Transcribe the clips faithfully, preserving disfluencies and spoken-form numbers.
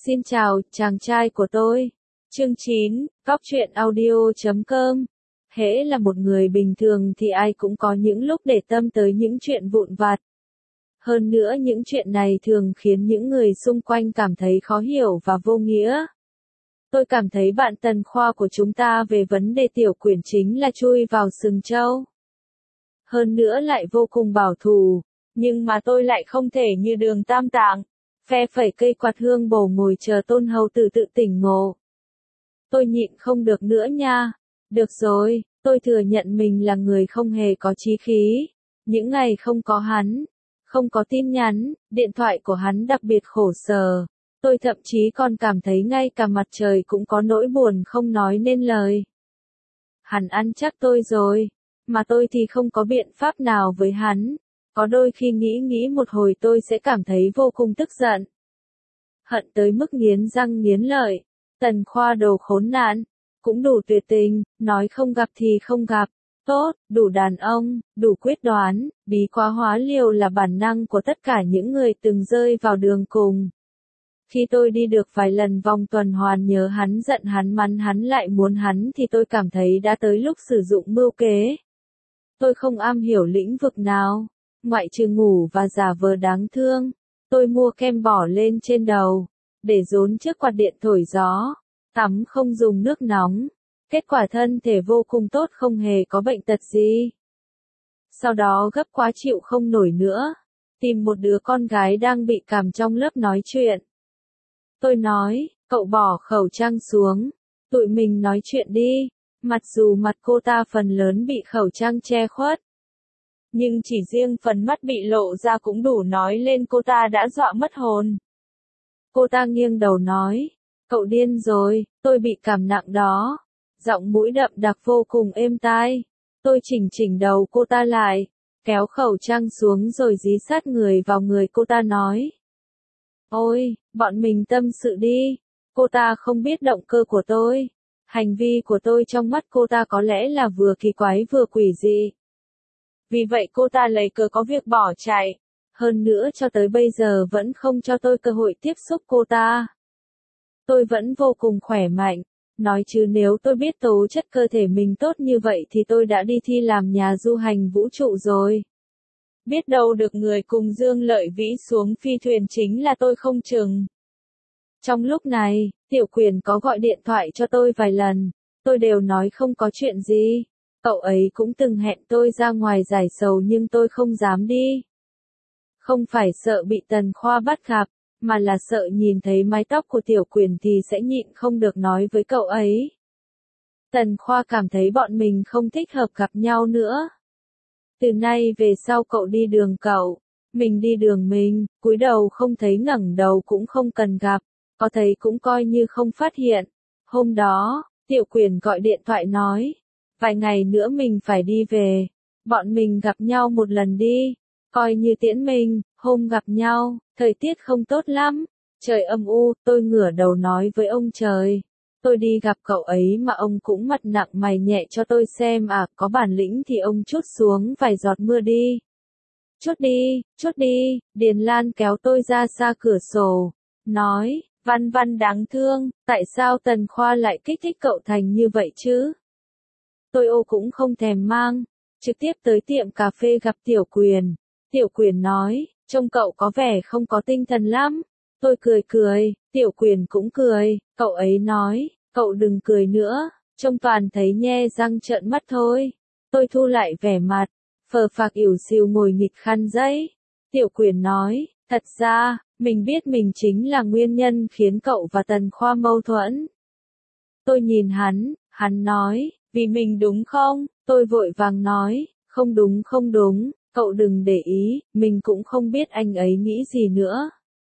Xin chào, chàng trai của tôi. Chương chín, Góc truyện audio chấm com. Hễ là một người bình thường thì ai cũng có những lúc để tâm tới những chuyện vụn vặt. Hơn nữa những chuyện này thường khiến những người xung quanh cảm thấy khó hiểu và vô nghĩa. Tôi cảm thấy bạn Tần Khoa của chúng ta về vấn đề tiểu quyển chính là chui vào sừng trâu. Hơn nữa lại vô cùng bảo thủ, nhưng mà tôi lại không thể như Đường Tam Tạng, phe phẩy cây quạt hương bổ ngồi chờ Tôn Hầu Tử tự tỉnh ngộ. Tôi nhịn không được nữa nha. Được rồi, tôi thừa nhận mình là người không hề có chí khí. Những ngày không có hắn, không có tin nhắn, điện thoại của hắn đặc biệt khổ sở. Tôi thậm chí còn cảm thấy ngay cả mặt trời cũng có nỗi buồn không nói nên lời. Hắn ăn chắc tôi rồi, mà tôi thì không có biện pháp nào với hắn. Có đôi khi nghĩ nghĩ một hồi tôi sẽ cảm thấy vô cùng tức giận. Hận tới mức nghiến răng nghiến lợi. Tần Khoa đồ khốn nạn, cũng đủ tuyệt tình, nói không gặp thì không gặp. Tốt, đủ đàn ông, đủ quyết đoán, bí quá hóa liều là bản năng của tất cả những người từng rơi vào đường cùng. Khi tôi đi được vài lần vòng tuần hoàn nhớ hắn giận hắn mắng hắn lại muốn hắn thì tôi cảm thấy đã tới lúc sử dụng mưu kế. Tôi không am hiểu lĩnh vực nào, ngoại trừ ngủ và giả vờ đáng thương. Tôi mua kem bỏ lên trên đầu, để rốn trước quạt điện thổi gió, tắm không dùng nước nóng. Kết quả thân thể vô cùng tốt, không hề có bệnh tật gì. Sau đó gấp quá chịu không nổi nữa, tìm một đứa con gái đang bị cảm trong lớp nói chuyện. Tôi nói, cậu bỏ khẩu trang xuống, tụi mình nói chuyện đi. Mặc dù mặt cô ta phần lớn bị khẩu trang che khuất, nhưng chỉ riêng phần mắt bị lộ ra cũng đủ nói lên cô ta đã dọa mất hồn. Cô ta nghiêng đầu nói, cậu điên rồi, tôi bị cảm nặng đó. Giọng mũi đậm đặc vô cùng êm tai. Tôi chỉnh chỉnh đầu cô ta lại, kéo khẩu trang xuống rồi dí sát người vào người cô ta nói. Ôi, bọn mình tâm sự đi. Cô ta không biết động cơ của tôi. Hành vi của tôi trong mắt cô ta có lẽ là vừa kỳ quái vừa quỷ dị. Vì vậy cô ta lấy cớ có việc bỏ chạy. Hơn nữa cho tới bây giờ vẫn không cho tôi cơ hội tiếp xúc cô ta. Tôi vẫn vô cùng khỏe mạnh. Nói chứ nếu tôi biết tố chất cơ thể mình tốt như vậy thì tôi đã đi thi làm nhà du hành vũ trụ rồi. Biết đâu được người cùng Dương Lợi Vĩ xuống phi thuyền chính là tôi không chừng. Trong lúc này, Tiểu Quyền có gọi điện thoại cho tôi vài lần, tôi đều nói không có chuyện gì. Cậu ấy cũng từng hẹn tôi ra ngoài giải sầu nhưng tôi không dám đi. Không phải sợ bị Tần Khoa bắt gặp, mà là sợ nhìn thấy mái tóc của Tiểu Quyền thì sẽ nhịn không được nói với cậu ấy. Tần Khoa cảm thấy bọn mình không thích hợp gặp nhau nữa. Từ nay về sau cậu đi đường cậu, mình đi đường mình, cúi đầu không thấy ngẩng đầu cũng không cần gặp, có thấy cũng coi như không phát hiện. Hôm đó, Tiểu Quyền gọi điện thoại nói, vài ngày nữa mình phải đi về, bọn mình gặp nhau một lần đi, coi như tiễn mình. Hôm gặp nhau, thời tiết không tốt lắm, trời âm u, tôi ngửa đầu nói với ông trời. Tôi đi gặp cậu ấy mà ông cũng mặt nặng mày nhẹ cho tôi xem à, có bản lĩnh thì ông trút xuống vài giọt mưa đi. Chút đi, chút đi, Điền Lan kéo tôi ra xa cửa sổ, nói, Văn Văn đáng thương, tại sao Tần Khoa lại kích thích cậu thành như vậy chứ? Tôi ô cũng không thèm mang, trực tiếp tới tiệm cà phê gặp Tiểu Quyền. Tiểu Quyền nói, trông cậu có vẻ không có tinh thần lắm. Tôi cười cười, Tiểu Quyền cũng cười, cậu ấy nói, cậu đừng cười nữa, trông toàn thấy nhe răng trợn mắt thôi. Tôi thu lại vẻ mặt, phờ phạc ỉu xìu ngồi nghịch khăn giấy. Tiểu Quyền nói, thật ra, mình biết mình chính là nguyên nhân khiến cậu và Tần Khoa mâu thuẫn. Tôi nhìn hắn, hắn nói, vì mình đúng không? Tôi vội vàng nói, không đúng không đúng. Cậu đừng để ý, mình cũng không biết anh ấy nghĩ gì nữa.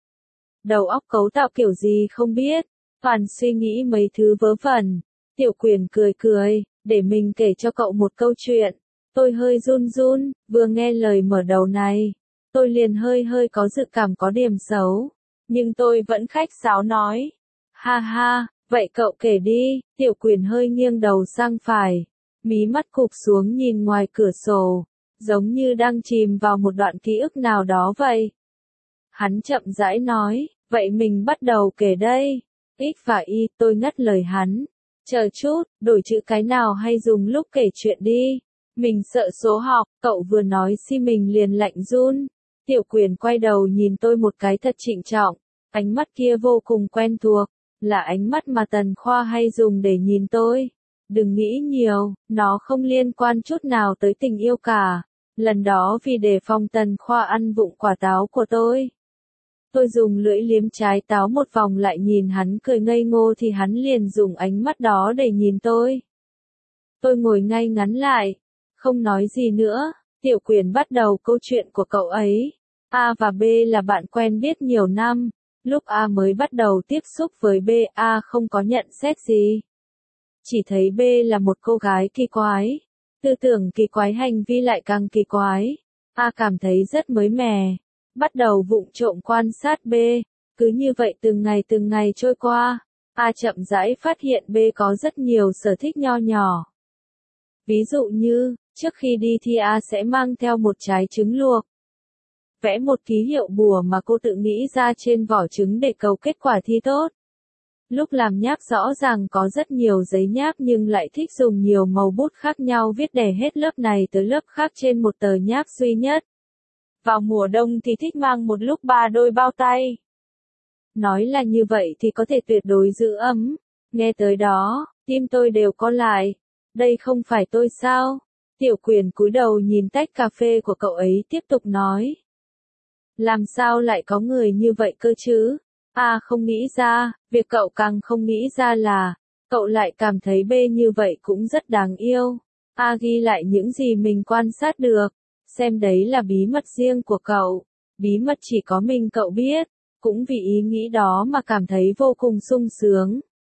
Đầu óc cấu tạo kiểu gì không biết, toàn suy nghĩ mấy thứ vớ vẩn. Tiểu Quyền cười cười, để mình kể cho cậu một câu chuyện. Tôi hơi run run, vừa nghe lời mở đầu này. Tôi liền hơi hơi có dự cảm có điểm xấu. Nhưng tôi vẫn khách sáo nói. Ha ha, vậy cậu kể đi. Tiểu Quyền hơi nghiêng đầu sang phải. Mí mắt cụp xuống nhìn ngoài cửa sổ. Giống như đang chìm vào một đoạn ký ức nào đó vậy. Hắn chậm rãi nói, Vậy mình bắt đầu kể đây. X và Y, tôi ngắt lời hắn. Chờ chút, đổi chữ cái nào hay dùng lúc kể chuyện đi. Mình sợ số học, cậu vừa nói si mình liền lạnh run. Tiểu Quyền quay đầu nhìn tôi một cái thật trịnh trọng, ánh mắt kia vô cùng quen thuộc, là ánh mắt mà Tần Khoa hay dùng để nhìn tôi. Đừng nghĩ nhiều, nó không liên quan chút nào tới tình yêu cả. Lần đó vì đề phòng Tần Khoa ăn vụng quả táo của tôi. Tôi dùng lưỡi liếm trái táo một vòng lại nhìn hắn cười ngây ngô thì hắn liền dùng ánh mắt đó để nhìn tôi. Tôi ngồi ngay ngắn lại, không nói gì nữa. Tiểu Quyền bắt đầu câu chuyện của cậu ấy. A và B là bạn quen biết nhiều năm. Lúc A mới bắt đầu tiếp xúc với B, A không có nhận xét gì. Chỉ thấy B là một cô gái kỳ quái. Tư tưởng kỳ quái, hành vi lại càng kỳ quái. A cảm thấy rất mới mẻ. Bắt đầu vụng trộm quan sát B. Cứ như vậy từng ngày từng ngày trôi qua. A chậm rãi phát hiện B có rất nhiều sở thích nho nhỏ. Ví dụ như, trước khi đi thi A sẽ mang theo một trái trứng luộc. Vẽ một ký hiệu bùa mà cô tự nghĩ ra trên vỏ trứng để cầu kết quả thi tốt. Lúc làm nháp rõ ràng có rất nhiều giấy nháp nhưng lại thích dùng nhiều màu bút khác nhau viết đè hết lớp này tới lớp khác trên một tờ nháp duy nhất. Vào mùa đông thì thích mang một lúc ba đôi bao tay. Nói là như vậy thì có thể tuyệt đối giữ ấm. Nghe tới đó, tim tôi đều co lại. Đây không phải tôi sao? Tiểu Quyền cúi đầu nhìn tách cà phê của cậu ấy tiếp tục nói. Làm sao lại có người như vậy cơ chứ? A không nghĩ ra, việc cậu càng không nghĩ ra là, cậu lại cảm thấy B như vậy cũng rất đáng yêu. A ghi lại những gì mình quan sát được, xem đấy là bí mật riêng của cậu, bí mật chỉ có mình cậu biết, cũng vì ý nghĩ đó mà cảm thấy vô cùng sung sướng.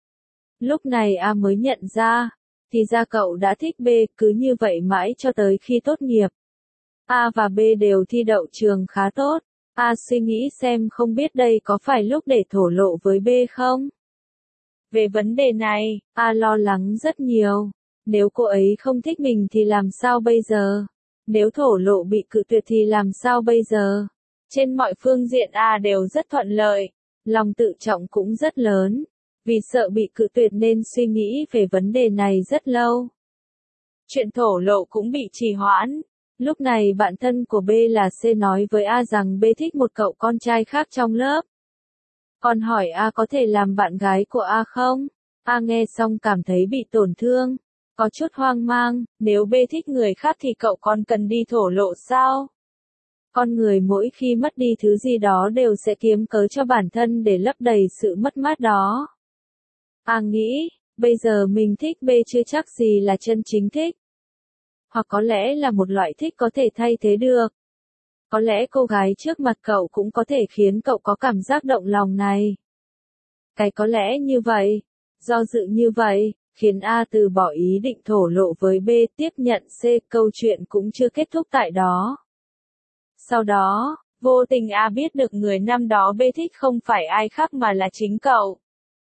Lúc này A mới nhận ra, thì ra cậu đã thích B, cứ như vậy mãi cho tới khi tốt nghiệp. A và B đều thi đậu trường khá tốt. A suy nghĩ xem không biết đây có phải lúc để thổ lộ với B không? Về vấn đề này, A lo lắng rất nhiều. Nếu cô ấy không thích mình thì làm sao bây giờ? Nếu thổ lộ bị cự tuyệt thì làm sao bây giờ? Trên mọi phương diện A đều rất thuận lợi. Lòng tự trọng cũng rất lớn. Vì sợ bị cự tuyệt nên suy nghĩ về vấn đề này rất lâu. Chuyện thổ lộ cũng bị trì hoãn. Lúc này bạn thân của B là C nói với A rằng B thích một cậu con trai khác trong lớp. Còn hỏi A có thể làm bạn gái của A không? A nghe xong cảm thấy bị tổn thương. Có chút hoang mang, nếu B thích người khác thì cậu còn cần đi thổ lộ sao? Con người mỗi khi mất đi thứ gì đó đều sẽ kiếm cớ cho bản thân để lấp đầy sự mất mát đó. A nghĩ, bây giờ mình thích B chưa chắc gì là chân chính thích. Hoặc có lẽ là một loại thích có thể thay thế được. Có lẽ cô gái trước mặt cậu cũng có thể khiến cậu có cảm giác động lòng này. Cái có lẽ như vậy, do dự như vậy, khiến A từ bỏ ý định thổ lộ với B, tiếp nhận C, câu chuyện cũng chưa kết thúc tại đó. Sau đó, vô tình A biết được người năm đó B thích không phải ai khác mà là chính cậu.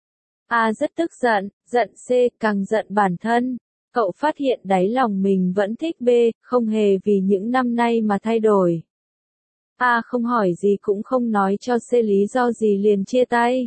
A rất tức giận, giận C, càng giận bản thân. Cậu phát hiện đáy lòng mình vẫn thích B, không hề vì những năm nay mà thay đổi. A không hỏi gì cũng không nói cho C lý do gì liền chia tay.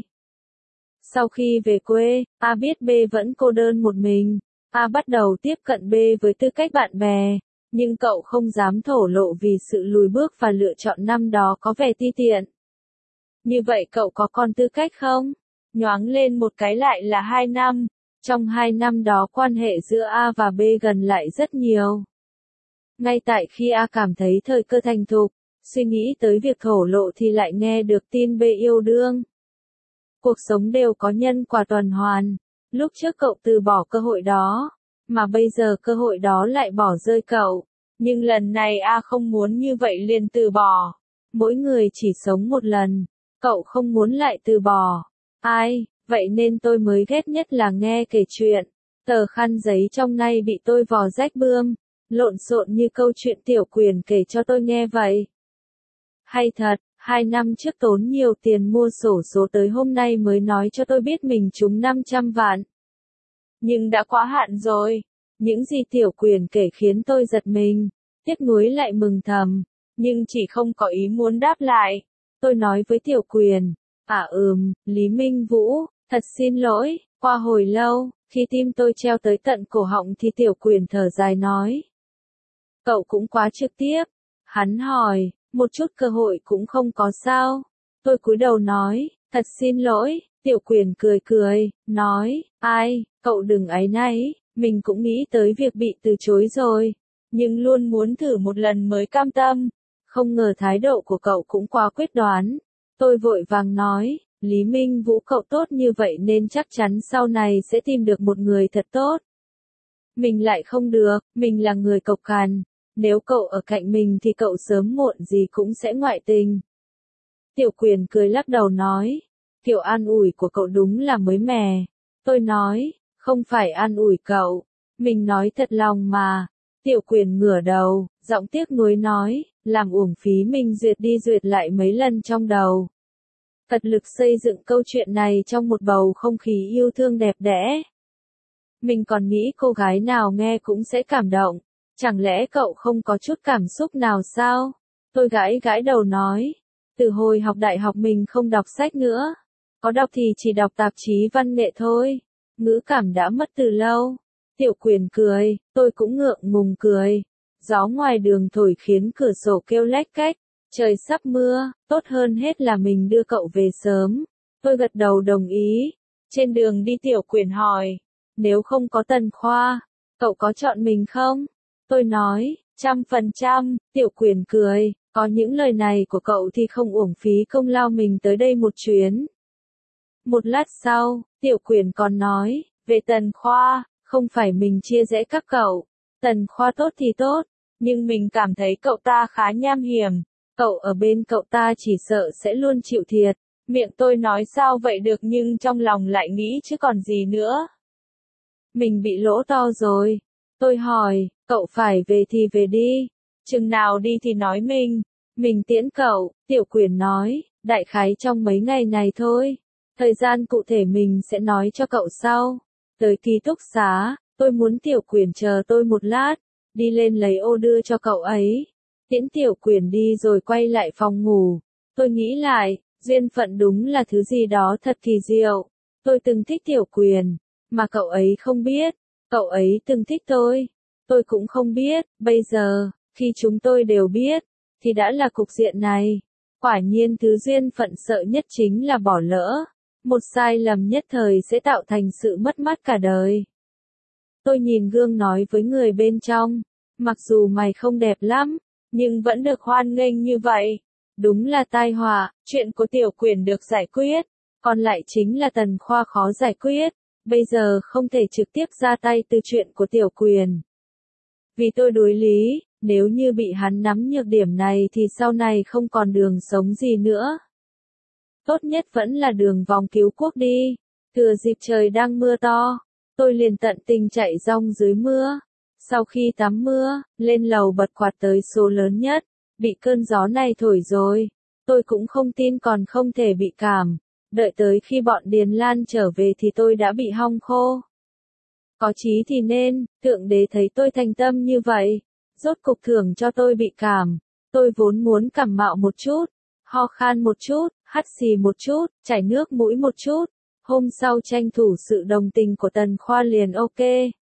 Sau khi về quê, A biết B vẫn cô đơn một mình. A bắt đầu tiếp cận B với tư cách bạn bè, nhưng cậu không dám thổ lộ vì sự lùi bước và lựa chọn năm đó có vẻ ti tiện. Như vậy cậu có còn tư cách không? Nhoáng lên một cái lại là hai năm. Trong hai năm đó quan hệ giữa A và B gần lại rất nhiều. Ngay tại khi A cảm thấy thời cơ thành thục, suy nghĩ tới việc thổ lộ thì lại nghe được tin B yêu đương. Cuộc sống đều có nhân quả tuần hoàn. Lúc trước cậu từ bỏ cơ hội đó, mà bây giờ cơ hội đó lại bỏ rơi cậu. Nhưng lần này A không muốn như vậy liền từ bỏ. Mỗi người chỉ sống một lần, cậu không muốn lại từ bỏ. Ai? Vậy nên tôi mới ghét nhất là nghe kể chuyện. Tờ khăn giấy trong nay bị tôi vò rách bươm, lộn xộn như câu chuyện Tiểu Quyền kể cho tôi nghe vậy. Hay thật, hai năm trước tốn nhiều tiền mua xổ số tới hôm nay mới nói cho tôi biết mình trúng năm trăm vạn. Nhưng đã quá hạn rồi. Những gì Tiểu Quyền kể khiến tôi giật mình, tiếc nuối lại mừng thầm, nhưng chỉ không có ý muốn đáp lại. Tôi nói với Tiểu Quyền, À ừm, Lý Minh Vũ, thật xin lỗi, qua hồi lâu, khi tim tôi treo tới tận cổ họng thì Tiểu Quyền thở dài nói. Cậu cũng quá trực tiếp. Hắn hỏi, một chút cơ hội cũng không có sao. Tôi cúi đầu nói, thật xin lỗi, Tiểu Quyền cười cười, nói, ai, cậu đừng áy náy, mình cũng nghĩ tới việc bị từ chối rồi, nhưng luôn muốn thử một lần mới cam tâm. Không ngờ thái độ của cậu cũng quá quyết đoán. Tôi vội vàng nói, Lý Minh Vũ cậu tốt như vậy nên chắc chắn sau này sẽ tìm được một người thật tốt. Mình lại không được, mình là người cộc cằn. Nếu cậu ở cạnh mình thì cậu sớm muộn gì cũng sẽ ngoại tình. Tiểu Quyền cười lắc đầu nói, kiểu an ủi của cậu đúng là mới mẻ. Tôi nói, không phải an ủi cậu, mình nói thật lòng mà. Tiểu Quyền ngửa đầu, giọng tiếc nuối nói, làm uổng phí mình duyệt đi duyệt lại mấy lần trong đầu. Thật lực xây dựng câu chuyện này trong một bầu không khí yêu thương đẹp đẽ. Mình còn nghĩ cô gái nào nghe cũng sẽ cảm động. Chẳng lẽ cậu không có chút cảm xúc nào sao? Tôi gãi gãi đầu nói. Từ hồi học đại học mình không đọc sách nữa. Có đọc thì chỉ đọc tạp chí văn nghệ thôi. Ngữ cảm đã mất từ lâu. Tiểu Quyền cười, tôi cũng ngượng ngùng cười. Gió ngoài đường thổi khiến cửa sổ kêu lách cách. Trời sắp mưa, tốt hơn hết là mình đưa cậu về sớm. Tôi gật đầu đồng ý. Trên đường đi Tiểu Quyền hỏi. Nếu không có Tần Khoa, cậu có chọn mình không? Tôi nói, trăm phần trăm, Tiểu Quyền cười, có những lời này của cậu thì không uổng phí công lao mình tới đây một chuyến. Một lát sau, Tiểu Quyền còn nói, về Tần Khoa, không phải mình chia rẽ các cậu. Tần Khoa tốt thì tốt, nhưng mình cảm thấy cậu ta khá nham hiểm. Cậu ở bên cậu ta chỉ sợ sẽ luôn chịu thiệt. Miệng tôi nói sao vậy được nhưng trong lòng lại nghĩ chứ còn gì nữa. Mình bị lỗ to rồi. Tôi hỏi, cậu phải về thì về đi. Chừng nào đi thì nói mình. Mình tiễn cậu, Tiểu Quyền nói, đại khái trong mấy ngày này thôi. Thời gian cụ thể mình sẽ nói cho cậu sau. Tới ký túc xá, tôi muốn Tiểu Quyền chờ tôi một lát. Đi lên lấy ô đưa cho cậu ấy. Tiễn Tiểu Quyền đi rồi quay lại phòng ngủ. Tôi nghĩ lại, duyên phận đúng là thứ gì đó thật kỳ diệu. Tôi từng thích Tiểu Quyền, mà cậu ấy không biết. Cậu ấy từng thích tôi. Tôi cũng không biết, bây giờ, khi chúng tôi đều biết, thì đã là cục diện này. Quả nhiên thứ duyên phận sợ nhất chính là bỏ lỡ. Một sai lầm nhất thời sẽ tạo thành sự mất mát cả đời. Tôi nhìn gương nói với người bên trong, mặc dù mày không đẹp lắm, nhưng vẫn được hoan nghênh như vậy. Đúng là tai họa, chuyện của Tiểu Quyền được giải quyết, còn lại chính là Tần Khoa khó giải quyết. Bây giờ không thể trực tiếp ra tay từ chuyện của Tiểu Quyền. Vì tôi đối lý, nếu như bị hắn nắm nhược điểm này thì sau này không còn đường sống gì nữa. Tốt nhất vẫn là đường vòng cứu quốc đi. Thừa dịp trời đang mưa to, tôi liền tận tình chạy rong dưới mưa. Sau khi tắm mưa, lên lầu bật quạt tới số lớn nhất, bị cơn gió này thổi rồi. Tôi cũng không tin còn không thể bị cảm. Đợi tới khi bọn Điền Lan trở về thì tôi đã bị hong khô. Có chí thì nên, Thượng Đế thấy tôi thành tâm như vậy, rốt cục thưởng cho tôi bị cảm. Tôi vốn muốn cảm mạo một chút, ho khan một chút, hắt xì một chút, chảy nước mũi một chút. Hôm sau tranh thủ sự đồng tình của Tần Khoa liền ok.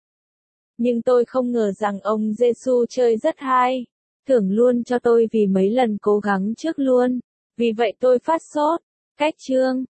Nhưng tôi không ngờ rằng ông Giêsu chơi rất hay, thưởng luôn cho tôi vì mấy lần cố gắng trước luôn. Vì vậy tôi phát sốt. Cách chương